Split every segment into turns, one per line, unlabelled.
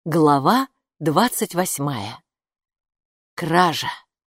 Глава 28. Кража.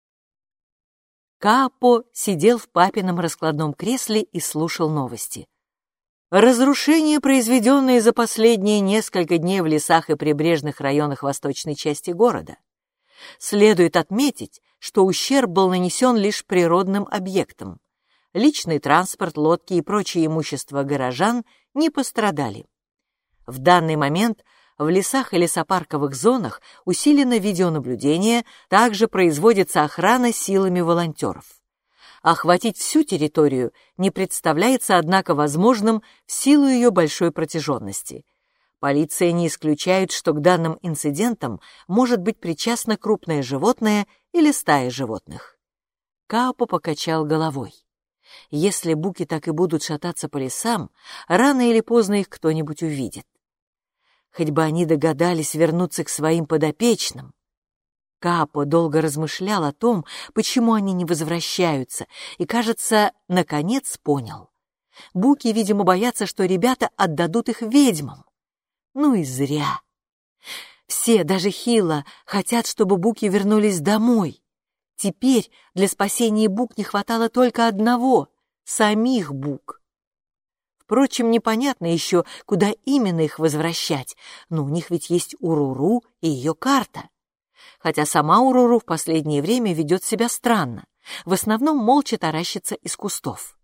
Каапо сидел в папином раскладном кресле и слушал новости. Разрушения, произведенные за последние несколько дней в лесах и прибрежных районах восточной части города. Следует отметить, что ущерб был нанесен лишь природным объектам. Личный транспорт, лодки и прочее имущество горожан не пострадали. В данный момент в лесах и лесопарковых зонах усилено видеонаблюдение, также производится охрана силами волонтеров. Охватить всю территорию не представляется, однако, возможным в силу ее большой протяженности. Полиция не исключает, что к данным инцидентам может быть причастно крупное животное или стая животных. Каапо покачал головой. Если буки так и будут шататься по лесам, рано или поздно их кто-нибудь увидит. Хоть бы они догадались вернуться к своим подопечным. Каапо долго размышлял о том, почему они не возвращаются, и, кажется, наконец понял. Буки, видимо, боятся, что ребята отдадут их ведьмам. Ну и зря. Все, даже Хила, хотят, чтобы буки вернулись домой. Теперь для спасения бук не хватало только одного — самих бук. Впрочем, непонятно еще, куда именно их возвращать, но у них ведь есть Уруру и ее карта. Хотя сама Уруру в последнее время ведет себя странно, в основном молча таращится из кустов.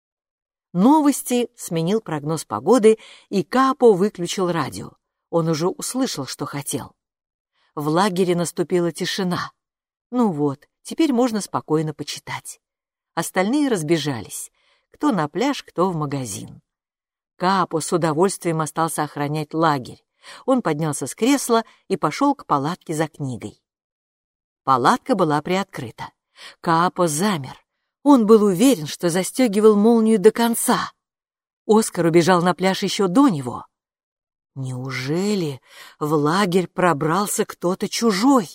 Новости сменил прогноз погоды, и Каапо выключил радио. Он уже услышал, что хотел. В лагере наступила тишина. Ну вот, теперь можно спокойно почитать. Остальные разбежались, кто на пляж, кто в магазин. Каапо с удовольствием остался охранять лагерь. Он поднялся с кресла и пошел к палатке за книгой. Палатка была приоткрыта. Каапо замер. Он был уверен, что застегивал молнию до конца. Оскар убежал на пляж еще до него. Неужели в лагерь пробрался кто-то чужой?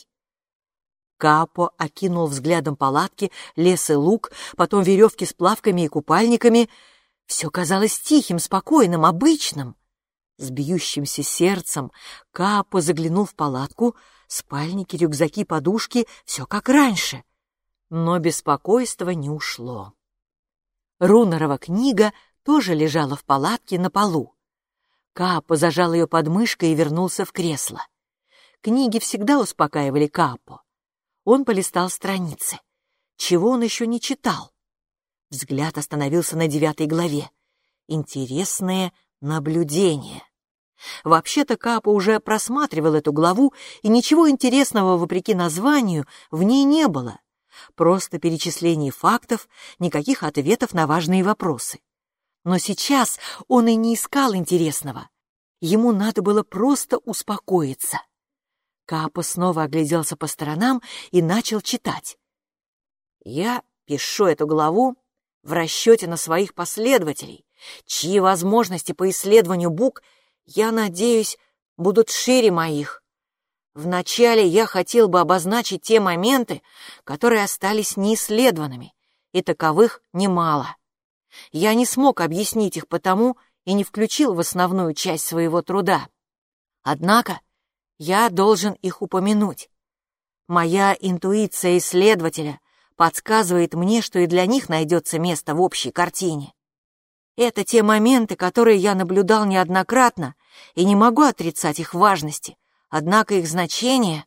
Каапо окинул взглядом палатки, лес и луг, потом веревки с плавками и купальниками. Все казалось тихим, спокойным, обычным. С бьющимся сердцем Каапо заглянул в палатку, спальники, рюкзаки, подушки — все как раньше. Но беспокойство не ушло. Рунерова книга тоже лежала в палатке на полу. Каапо зажал ее под мышкой и вернулся в кресло. Книги всегда успокаивали Каапо. Он полистал страницы. Чего он еще не читал? Взгляд остановился на 9 главе. Интересное наблюдение. Вообще-то Каапо уже просматривал эту главу, и ничего интересного, вопреки названию, в ней не было. Просто перечисление фактов, никаких ответов на важные вопросы. Но сейчас он и не искал интересного. Ему надо было просто успокоиться. Каапо снова огляделся по сторонам и начал читать. «Я пишу эту главу в расчете на своих последователей, чьи возможности по исследованию бук, я надеюсь, будут шире моих. Вначале я хотел бы обозначить те моменты, которые остались неисследованными, и таковых немало. Я не смог объяснить их потому и не включил в основную часть своего труда. Однако я должен их упомянуть. Моя интуиция исследователя подсказывает мне, что и для них найдется место в общей картине. Это те моменты, которые я наблюдал неоднократно, и не могу отрицать их важности, однако их значение...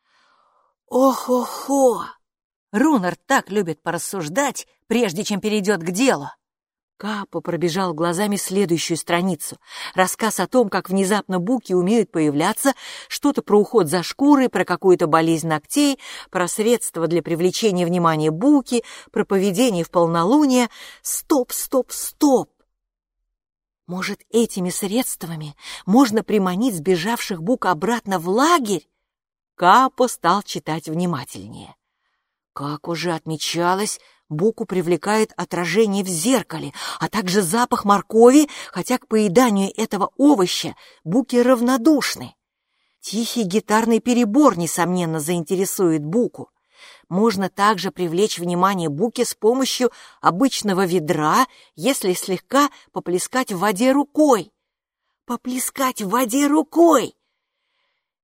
Ох-охо! Рунер так любит порассуждать, прежде чем перейдет к делу. Каапо пробежал глазами следующую страницу. Рассказ о том, как внезапно буки умеют появляться, что-то про уход за шкурой, про какую-то болезнь ногтей, про средства для привлечения внимания буки, про поведение в полнолуние. Стоп, стоп, стоп! Может, этими средствами можно приманить сбежавших бук обратно в лагерь? Каапо стал читать внимательнее. Как уже отмечалось, буку привлекает отражение в зеркале, а также запах моркови, хотя к поеданию этого овоща буки равнодушны. Тихий гитарный перебор, несомненно, заинтересует буку. Можно также привлечь внимание буки с помощью обычного ведра, если слегка поплескать в воде рукой. Поплескать в воде рукой!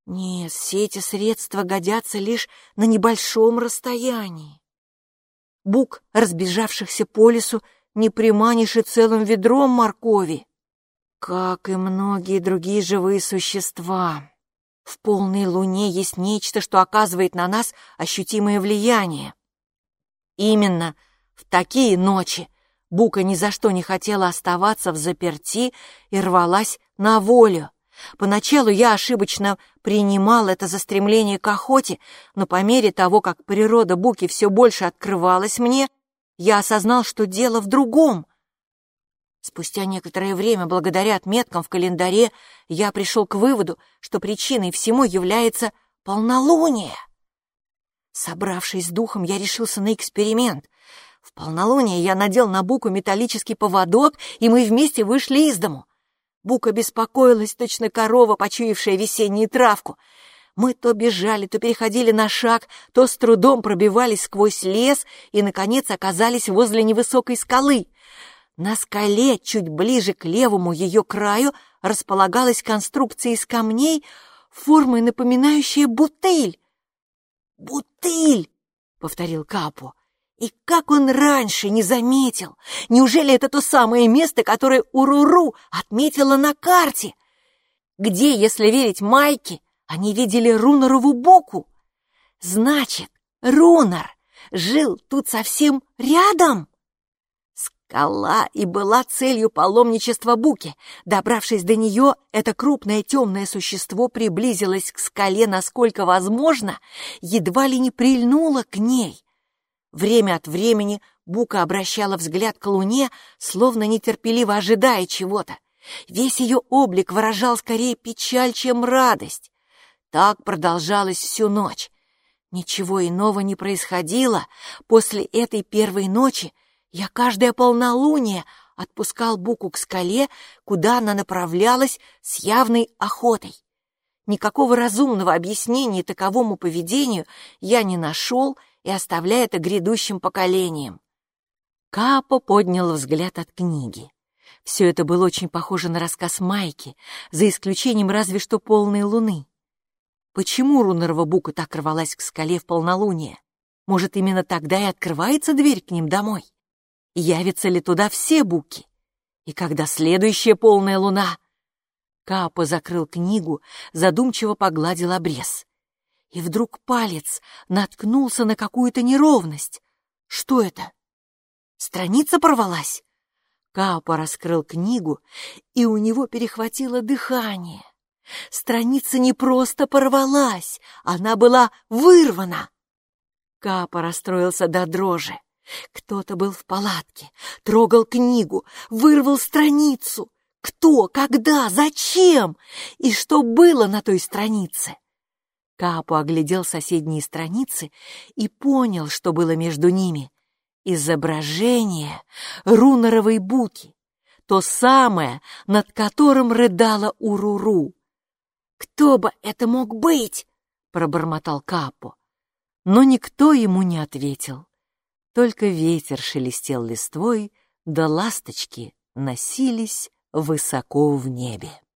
Нет, все эти средства годятся лишь на небольшом расстоянии. Бук, разбежавшихся по лесу, не приманишь и целым ведром моркови. Как и многие другие живые существа, в полной луне есть нечто, что оказывает на нас ощутимое влияние. Именно в такие ночи Бука ни за что не хотела оставаться взаперти и рвалась на волю. Поначалу я ошибочно принимал это за стремление к охоте, но по мере того, как природа Буки все больше открывалась мне, я осознал, что дело в другом. Спустя некоторое время, благодаря отметкам в календаре, я пришел к выводу, что причиной всему является полнолуние. Собравшись с духом, я решился на эксперимент. В полнолуние я надел на Буку металлический поводок, и мы вместе вышли из дому. Бука беспокоилась, точно корова, почуявшая весеннюю травку. Мы то бежали, то переходили на шаг, то с трудом пробивались сквозь лес и, наконец, оказались возле невысокой скалы. На скале, чуть ближе к левому ее краю, располагалась конструкция из камней, формой напоминающая бутыль. «Бутыль!» — повторил Капо. «И как он раньше не заметил? Неужели это то самое место, которое Уруру отметила на карте? Где, если верить Майке, они видели Рунарову Буку? Значит, Рунар жил тут совсем рядом?» Скала и была целью паломничества Буки. Добравшись до нее, это крупное темное существо приблизилось к скале насколько возможно, едва ли не прильнуло к ней. Время от времени Бука обращала взгляд к луне, словно нетерпеливо ожидая чего-то. Весь ее облик выражал скорее печаль, чем радость. Так продолжалось всю ночь. Ничего иного не происходило. После этой первой ночи я каждое полнолуние отпускал Буку к скале, куда она направлялась с явной охотой. Никакого разумного объяснения таковому поведению я не нашел и оставляю это грядущим поколениям. Капо поднял взгляд от книги. Все это было очень похоже на рассказ Майки, за исключением разве что полной луны. Почему Рунарова Бука так рвалась к скале в полнолуние? Может, именно тогда и открывается дверь к ним домой? Явятся ли туда все Буки? И когда следующая полная луна? Капо закрыл книгу, задумчиво погладил обрез. И вдруг палец наткнулся на какую-то неровность. Что это? Страница порвалась? Капо раскрыл книгу, и у него перехватило дыхание. Страница не просто порвалась, она была вырвана. Капо расстроился до дрожи. Кто-то был в палатке, трогал книгу, вырвал страницу. Кто, когда, зачем и что было на той странице? Капо оглядел соседние страницы и понял, что было между ними. Изображение Рунаровой Буки, то самое, над которым рыдала Уруру. «Кто бы это мог быть?» — пробормотал Капо. Но никто ему не ответил. Только ветер шелестел листвой, да ласточки носились высоко в небе.